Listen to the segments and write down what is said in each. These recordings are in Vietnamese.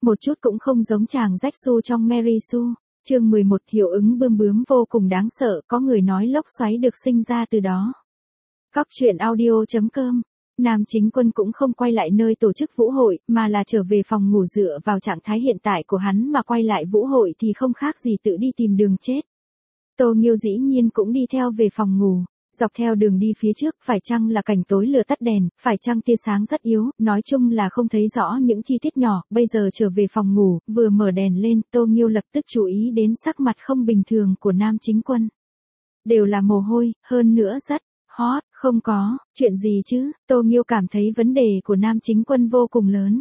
Một chút cũng không giống chàng rách su trong Mary Sue. Chương 11 hiệu ứng bươm bướm vô cùng đáng sợ, có người nói lốc xoáy được sinh ra từ đó. Cóc truyện audio.com. Nam chính quân cũng không quay lại nơi tổ chức vũ hội, mà là trở về phòng ngủ dựa vào trạng thái hiện tại của hắn mà quay lại vũ hội thì không khác gì tự đi tìm đường chết. Tô Nghiêu dĩ nhiên cũng đi theo về phòng ngủ. Dọc theo đường đi phía trước, phải chăng là cảnh tối lửa tắt đèn, phải chăng tia sáng rất yếu, nói chung là không thấy rõ những chi tiết nhỏ, bây giờ trở về phòng ngủ, vừa mở đèn lên, Tô Nghiêu lập tức chú ý đến sắc mặt không bình thường của nam chính quân. Đều là mồ hôi, hơn nữa rất hot, không có, chuyện gì chứ, Tô Nghiêu cảm thấy vấn đề của nam chính quân vô cùng lớn.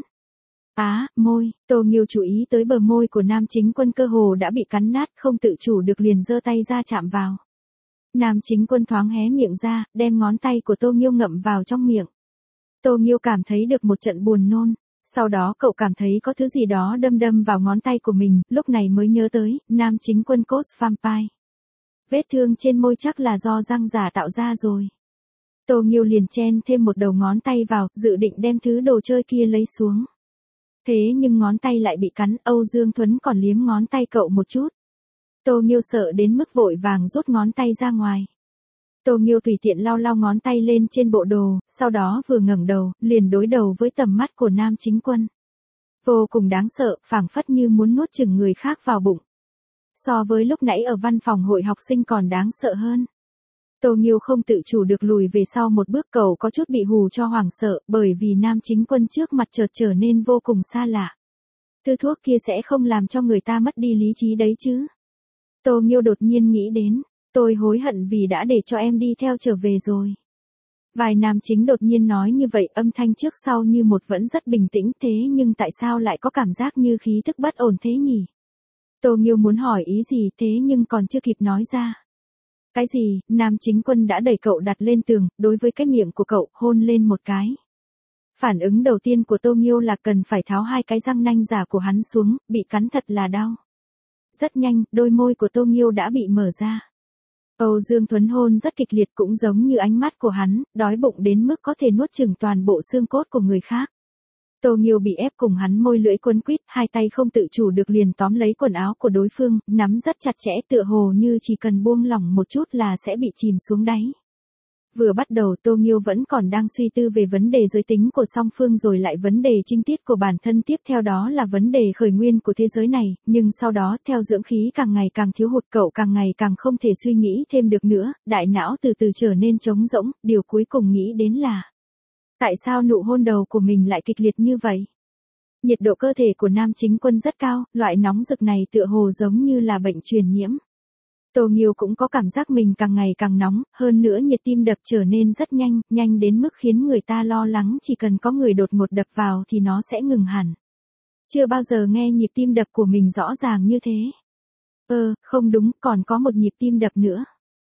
Môi, Tô Nghiêu chú ý tới bờ môi của nam chính quân cơ hồ đã bị cắn nát, không tự chủ được liền giơ tay ra chạm vào. Nam chính quân thoáng hé miệng ra, đem ngón tay của Tô Nghiêu ngậm vào trong miệng. Tô Nghiêu cảm thấy được một trận buồn nôn, sau đó cậu cảm thấy có thứ gì đó đâm vào ngón tay của mình, lúc này mới nhớ tới, nam chính quân Ghost Vampire. Vết thương trên môi chắc là do răng giả tạo ra rồi. Tô Nghiêu liền chen thêm một đầu ngón tay vào, dự định đem thứ đồ chơi kia lấy xuống. Thế nhưng ngón tay lại bị cắn, Âu Dương Thuấn còn liếm ngón tay cậu một chút. Tô Nghiêu sợ đến mức vội vàng rút ngón tay ra ngoài. Tô Nghiêu tùy tiện lau ngón tay lên trên bộ đồ, sau đó vừa ngẩng đầu, liền đối đầu với tầm mắt của nam chính quân. Vô cùng đáng sợ, phảng phất như muốn nuốt chửng người khác vào bụng. So với lúc nãy ở văn phòng hội học sinh còn đáng sợ hơn. Tô Nghiêu không tự chủ được lùi về sau một bước, cậu có chút bị hù cho hoảng sợ, bởi vì nam chính quân trước mặt chợt trở nên vô cùng xa lạ. Thứ thuốc kia sẽ không làm cho người ta mất đi lý trí đấy chứ. Tô Nghiêu đột nhiên nghĩ đến, tôi hối hận vì đã để cho em đi theo trở về rồi. Vài nam chính đột nhiên nói như vậy, âm thanh trước sau như một vẫn rất bình tĩnh, thế nhưng tại sao lại có cảm giác như khí thức bất ổn thế nhỉ? Tô Nghiêu muốn hỏi ý gì thế nhưng còn chưa kịp nói ra. Cái gì, nam chính quân đã đẩy cậu đặt lên tường, đối với cái miệng của cậu, hôn lên một cái. Phản ứng đầu tiên của Tô Nghiêu là cần phải tháo hai cái răng nanh giả của hắn xuống, bị cắn thật là đau. Rất nhanh, đôi môi của Tô Nghiêu đã bị mở ra. Âu Dương Thuấn hôn rất kịch liệt, cũng giống như ánh mắt của hắn, đói bụng đến mức có thể nuốt chửng toàn bộ xương cốt của người khác. Tô Nghiêu bị ép cùng hắn môi lưỡi quấn quýt, hai tay không tự chủ được liền tóm lấy quần áo của đối phương, nắm rất chặt chẽ, tựa hồ như chỉ cần buông lỏng một chút là sẽ bị chìm xuống đáy. Vừa bắt đầu Tô Nghiêu vẫn còn đang suy tư về vấn đề giới tính của song phương, rồi lại vấn đề trinh tiết của bản thân, tiếp theo đó là vấn đề khởi nguyên của thế giới này, nhưng sau đó theo dưỡng khí càng ngày càng thiếu hụt, cậu càng ngày càng không thể suy nghĩ thêm được nữa, đại não từ từ trở nên trống rỗng, điều cuối cùng nghĩ đến là tại sao nụ hôn đầu của mình lại kịch liệt như vậy? Nhiệt độ cơ thể của nam chính quân rất cao, loại nóng rực này tựa hồ giống như là bệnh truyền nhiễm. Tô Nghiêu cũng có cảm giác mình càng ngày càng nóng, hơn nữa nhịp tim đập trở nên rất nhanh, nhanh đến mức khiến người ta lo lắng chỉ cần có người đột ngột đập vào thì nó sẽ ngừng hẳn. Chưa bao giờ nghe nhịp tim đập của mình rõ ràng như thế. Không đúng, còn có một nhịp tim đập nữa.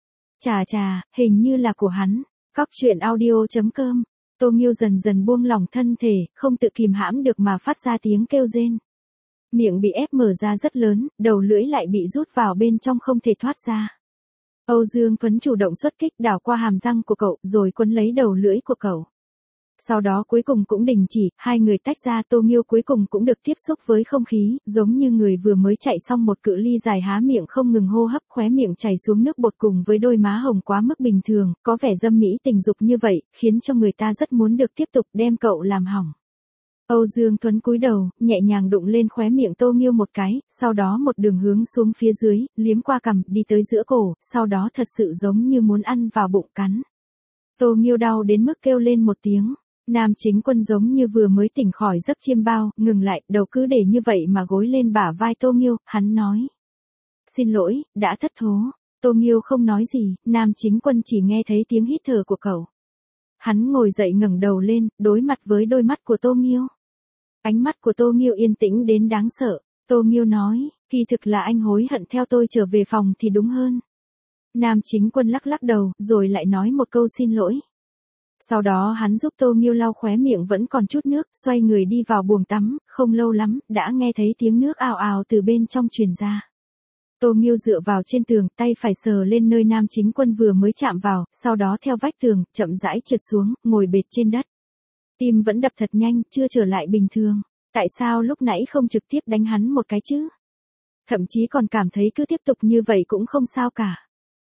Chà, hình như là của hắn. Cóc truyện audio.com. Tô Nghiêu dần dần buông lỏng thân thể, không tự kìm hãm được mà phát ra tiếng kêu rên. Miệng bị ép mở ra rất lớn, đầu lưỡi lại bị rút vào bên trong không thể thoát ra. Âu Dương Tuấn chủ động xuất kích, đảo qua hàm răng của cậu, rồi quấn lấy đầu lưỡi của cậu. Sau đó cuối cùng cũng đình chỉ, hai người tách ra, Tô Nghiêu cuối cùng cũng được tiếp xúc với không khí, giống như người vừa mới chạy xong một cự ly dài, há miệng không ngừng hô hấp, khóe miệng chảy xuống nước bọt cùng với đôi má hồng quá mức bình thường, có vẻ dâm mỹ tình dục như vậy, khiến cho người ta rất muốn được tiếp tục đem cậu làm hỏng. Âu Dương Tuấn cúi đầu, nhẹ nhàng đụng lên khóe miệng Tô Nghiêu một cái, sau đó một đường hướng xuống phía dưới, liếm qua cằm, đi tới giữa cổ, sau đó thật sự giống như muốn ăn vào bụng cắn. Tô Nghiêu đau đến mức kêu lên một tiếng. Nam chính quân giống như vừa mới tỉnh khỏi giấc chiêm bao, ngừng lại, đầu cứ để như vậy mà gối lên bả vai Tô Nghiêu, hắn nói. Xin lỗi, đã thất thố. Tô Nghiêu không nói gì, nam chính quân chỉ nghe thấy tiếng hít thở của cậu. Hắn ngồi dậy ngẩng đầu lên, đối mặt với đôi mắt của Tô Nghiêu. Ánh mắt của Tô Nghiêu yên tĩnh đến đáng sợ. Tô Nghiêu nói, kỳ thực là anh hối hận theo tôi trở về phòng thì đúng hơn. Nam chính quân lắc đầu, rồi lại nói một câu xin lỗi. Sau đó hắn giúp Tô Nghiêu lau khóe miệng vẫn còn chút nước, xoay người đi vào buồng tắm, không lâu lắm, đã nghe thấy tiếng nước ào ào từ bên trong truyền ra. Tô Nghiêu dựa vào trên tường, tay phải sờ lên nơi nam chính quân vừa mới chạm vào, sau đó theo vách tường, chậm rãi trượt xuống, ngồi bệt trên đất. Tim vẫn đập thật nhanh, chưa trở lại bình thường. Tại sao lúc nãy không trực tiếp đánh hắn một cái chứ? Thậm chí còn cảm thấy cứ tiếp tục như vậy cũng không sao cả.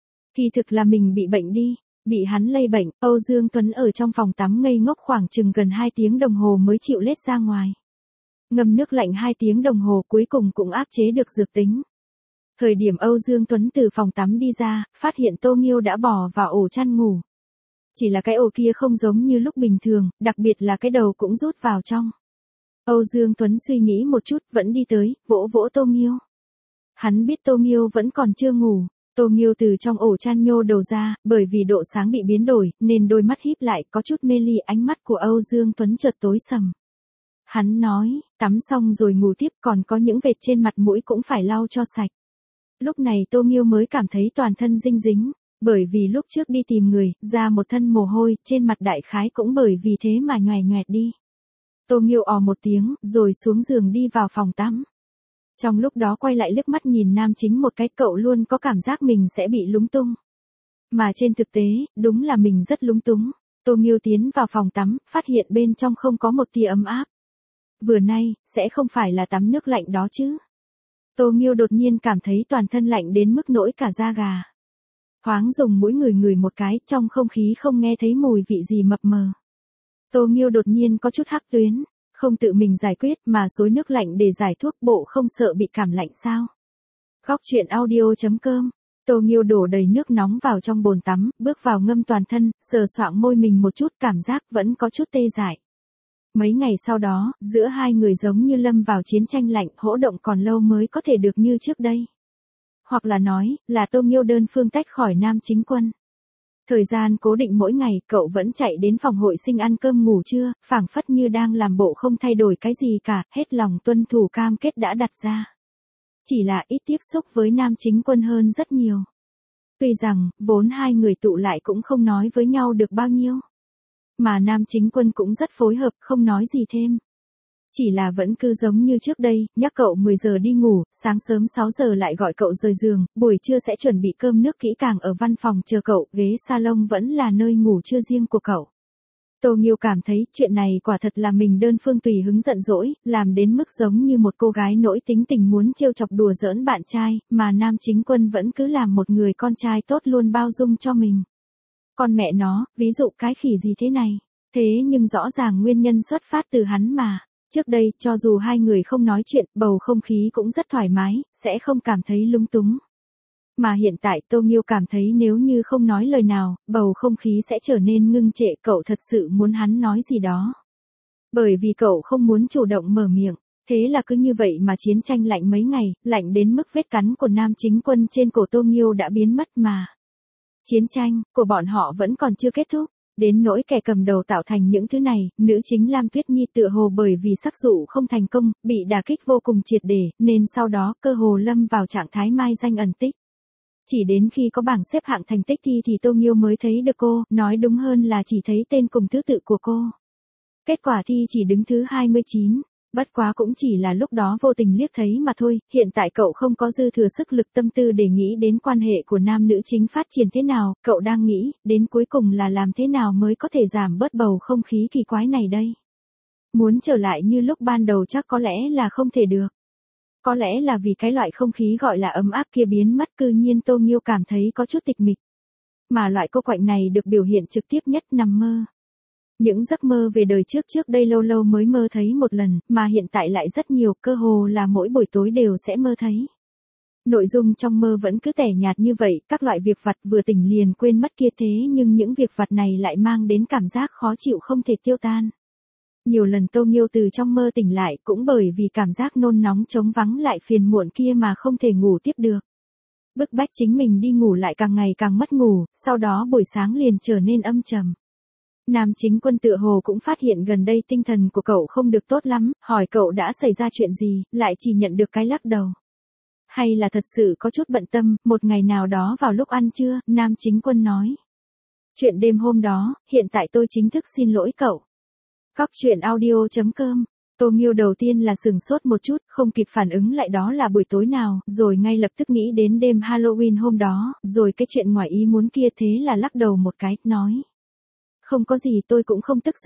Kỳ thực là mình bị bệnh đi, bị hắn lây bệnh. Âu Dương Tuấn ở trong phòng tắm ngây ngốc khoảng chừng gần 2 tiếng đồng hồ mới chịu lết ra ngoài. Ngâm nước lạnh 2 tiếng đồng hồ cuối cùng cũng áp chế được dược tính. Thời điểm Âu Dương Tuấn từ phòng tắm đi ra, phát hiện Tô Nghiêu đã bỏ vào ổ chăn ngủ. Chỉ là cái ổ kia không giống như lúc bình thường, đặc biệt là cái đầu cũng rút vào trong. Âu Dương Tuấn suy nghĩ một chút vẫn đi tới, vỗ vỗ Tô Nghiêu. Hắn biết Tô Nghiêu vẫn còn chưa ngủ. Tô Nghiêu từ trong ổ chăn nhô đầu ra, bởi vì độ sáng bị biến đổi, nên đôi mắt híp lại có chút mê ly, ánh mắt của Âu Dương Tuấn chợt tối sầm. Hắn nói, tắm xong rồi ngủ tiếp, còn có những vệt trên mặt mũi cũng phải lau cho sạch. Lúc này Tô Nghiêu mới cảm thấy toàn thân dinh dính, bởi vì lúc trước đi tìm người, ra một thân mồ hôi, trên mặt đại khái cũng bởi vì thế mà nhòe nhoẹt đi. Tô Nghiêu ò một tiếng, rồi xuống giường đi vào phòng tắm. Trong lúc đó quay lại liếc mắt nhìn nam chính một cái, cậu luôn có cảm giác mình sẽ bị lúng túng. Mà trên thực tế, đúng là mình rất lúng túng. Tô Nghiêu tiến vào phòng tắm, phát hiện bên trong không có một tia ấm áp. Vừa nay, sẽ không phải là tắm nước lạnh đó chứ. Tô Nghiêu đột nhiên cảm thấy toàn thân lạnh đến mức nỗi cả da gà. Thoáng dùng mũi ngửi một cái, trong không khí không nghe thấy mùi vị gì mập mờ. Tô Nghiêu đột nhiên có chút hắc tuyến, không tự mình giải quyết mà xối nước lạnh để giải thuốc, bộ không sợ bị cảm lạnh sao? Góc truyện audio.com. Tô Nghiêu đổ đầy nước nóng vào trong bồn tắm, bước vào ngâm toàn thân, sờ soạng môi mình một chút, cảm giác vẫn có chút tê dại. Mấy ngày sau đó, giữa hai người giống như lâm vào chiến tranh lạnh, hỗ động còn lâu mới có thể được như trước đây. Hoặc là nói, là Tô Nghiêu đơn phương tách khỏi nam chính quân. Thời gian cố định mỗi ngày, cậu vẫn chạy đến phòng hội sinh ăn cơm ngủ trưa, phảng phất như đang làm bộ không thay đổi cái gì cả, hết lòng tuân thủ cam kết đã đặt ra. Chỉ là ít tiếp xúc với nam chính quân hơn rất nhiều. Tuy rằng, vốn hai người tụ lại cũng không nói với nhau được bao nhiêu. Mà nam chính quân cũng rất phối hợp, không nói gì thêm. Chỉ là vẫn cứ giống như trước đây, nhắc cậu 10 giờ đi ngủ, sáng sớm 6 giờ lại gọi cậu rời giường, buổi trưa sẽ chuẩn bị cơm nước kỹ càng ở văn phòng chờ cậu, ghế salon vẫn là nơi ngủ trưa riêng của cậu. Tô Nghiêu cảm thấy chuyện này quả thật là mình đơn phương tùy hứng giận dỗi, làm đến mức giống như một cô gái nổi tính tình muốn trêu chọc đùa giỡn bạn trai, mà nam chính quân vẫn cứ làm một người con trai tốt luôn bao dung cho mình. Con mẹ nó, ví dụ cái khỉ gì thế này, thế nhưng rõ ràng nguyên nhân xuất phát từ hắn mà. Trước đây, cho dù hai người không nói chuyện, bầu không khí cũng rất thoải mái, sẽ không cảm thấy lung túng. Mà hiện tại Tô Nghiêu cảm thấy nếu như không nói lời nào, bầu không khí sẽ trở nên ngưng trệ, cậu thật sự muốn hắn nói gì đó. Bởi vì cậu không muốn chủ động mở miệng, thế là cứ như vậy mà chiến tranh lạnh mấy ngày, lạnh đến mức vết cắn của nam chính quân trên cổ Tô Nghiêu đã biến mất mà. Chiến tranh của bọn họ vẫn còn chưa kết thúc. Đến nỗi kẻ cầm đầu tạo thành những thứ này, nữ chính Lam Tuyết Nhi tựa hồ bởi vì sắc dụ không thành công, bị đả kích vô cùng triệt để, nên sau đó cơ hồ lâm vào trạng thái mai danh ẩn tích. Chỉ đến khi có bảng xếp hạng thành tích thi thì Tô Nghiêu mới thấy được cô, nói đúng hơn là chỉ thấy tên cùng thứ tự của cô. Kết quả thi chỉ đứng thứ 29. Bất quá cũng chỉ là lúc đó vô tình liếc thấy mà thôi, hiện tại cậu không có dư thừa sức lực tâm tư để nghĩ đến quan hệ của nam nữ chính phát triển thế nào, cậu đang nghĩ, đến cuối cùng là làm thế nào mới có thể giảm bớt bầu không khí kỳ quái này đây. Muốn trở lại như lúc ban đầu chắc có lẽ là không thể được. Có lẽ là vì cái loại không khí gọi là ấm áp kia biến mất, cư nhiên Tô Nghiêu cảm thấy có chút tịch mịch. Mà loại cô quạnh này được biểu hiện trực tiếp nhất nằm mơ. Những giấc mơ về đời trước đây lâu lâu mới mơ thấy một lần, mà hiện tại lại rất nhiều, cơ hồ là mỗi buổi tối đều sẽ mơ thấy. Nội dung trong mơ vẫn cứ tẻ nhạt như vậy, các loại việc vặt vừa tỉnh liền quên mất kia, thế nhưng những việc vặt này lại mang đến cảm giác khó chịu không thể tiêu tan. Nhiều lần Tô Nghiêu từ trong mơ tỉnh lại cũng bởi vì cảm giác nôn nóng trống vắng lại phiền muộn kia mà không thể ngủ tiếp được. Bức bách chính mình đi ngủ lại càng ngày càng mất ngủ, sau đó buổi sáng liền trở nên âm trầm. Nam chính quân tựa hồ cũng phát hiện gần đây tinh thần của cậu không được tốt lắm, hỏi cậu đã xảy ra chuyện gì, lại chỉ nhận được cái lắc đầu. Hay là thật sự có chút bận tâm, một ngày nào đó vào lúc ăn trưa, nam chính quân nói. Chuyện đêm hôm đó, hiện tại tôi chính thức xin lỗi cậu. Góc truyện audio.com. Tô Nghiêu đầu tiên là sửng sốt một chút, không kịp phản ứng lại đó là buổi tối nào, rồi ngay lập tức nghĩ đến đêm Halloween hôm đó, rồi cái chuyện ngoài ý muốn kia, thế là lắc đầu một cái, nói. Không có gì, tôi cũng không tức giận,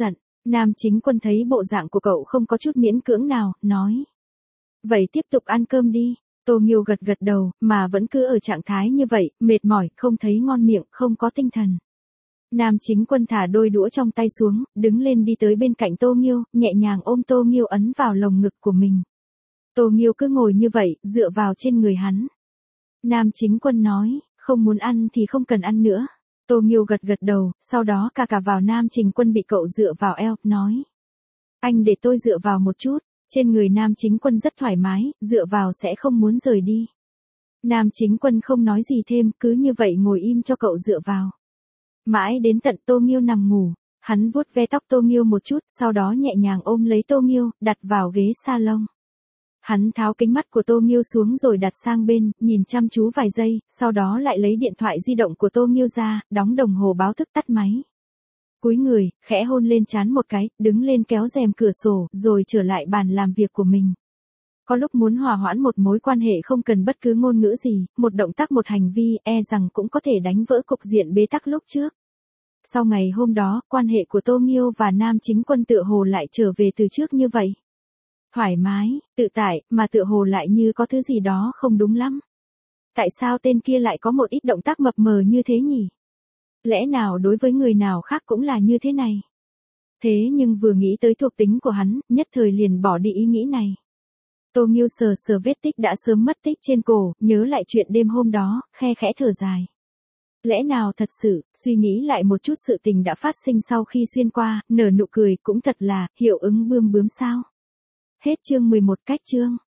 Nam Chính Quân thấy bộ dạng của cậu không có chút miễn cưỡng nào, nói. Vậy tiếp tục ăn cơm đi. Tô Nghiêu gật gật đầu, mà vẫn cứ ở trạng thái như vậy, mệt mỏi, không thấy ngon miệng, không có tinh thần. Nam Chính Quân thả đôi đũa trong tay xuống, đứng lên đi tới bên cạnh Tô Nghiêu, nhẹ nhàng ôm Tô Nghiêu ấn vào lồng ngực của mình. Tô Nghiêu cứ ngồi như vậy, dựa vào trên người hắn. Nam Chính Quân nói, không muốn ăn thì không cần ăn nữa. Tô Nghiêu gật gật đầu, sau đó cà vào Nam Chính Quân bị cậu dựa vào eo, nói. Anh để tôi dựa vào một chút, trên người Nam Chính Quân rất thoải mái, dựa vào sẽ không muốn rời đi. Nam Chính Quân không nói gì thêm, cứ như vậy ngồi im cho cậu dựa vào. Mãi đến tận Tô Nghiêu nằm ngủ, hắn vuốt ve tóc Tô Nghiêu một chút, sau đó nhẹ nhàng ôm lấy Tô Nghiêu, đặt vào ghế salon. Hắn tháo kính mắt của Tô Nghiêu xuống rồi đặt sang bên, nhìn chăm chú vài giây, sau đó lại lấy điện thoại di động của Tô Nghiêu ra, đóng đồng hồ báo thức tắt máy. Cúi người, khẽ hôn lên trán một cái, đứng lên kéo rèm cửa sổ, rồi trở lại bàn làm việc của mình. Có lúc muốn hòa hoãn một mối quan hệ không cần bất cứ ngôn ngữ gì, một động tác một hành vi, rằng cũng có thể đánh vỡ cục diện bế tắc lúc trước. Sau ngày hôm đó, quan hệ của Tô Nghiêu và Nam Chính Quân tựa hồ lại trở về từ trước như vậy. Thoải mái, tự tại, mà tựa hồ lại như có thứ gì đó không đúng lắm. Tại sao tên kia lại có một ít động tác mập mờ như thế nhỉ? Lẽ nào đối với người nào khác cũng là như thế này? Thế nhưng vừa nghĩ tới thuộc tính của hắn, nhất thời liền bỏ đi ý nghĩ này. Tô Nghiêu sờ sờ vết tích đã sớm mất tích trên cổ, nhớ lại chuyện đêm hôm đó, khe khẽ thở dài. Lẽ nào thật sự, suy nghĩ lại một chút sự tình đã phát sinh sau khi xuyên qua, nở nụ cười cũng thật là, hiệu ứng bươm bướm sao? Hết chương 11 cách chương.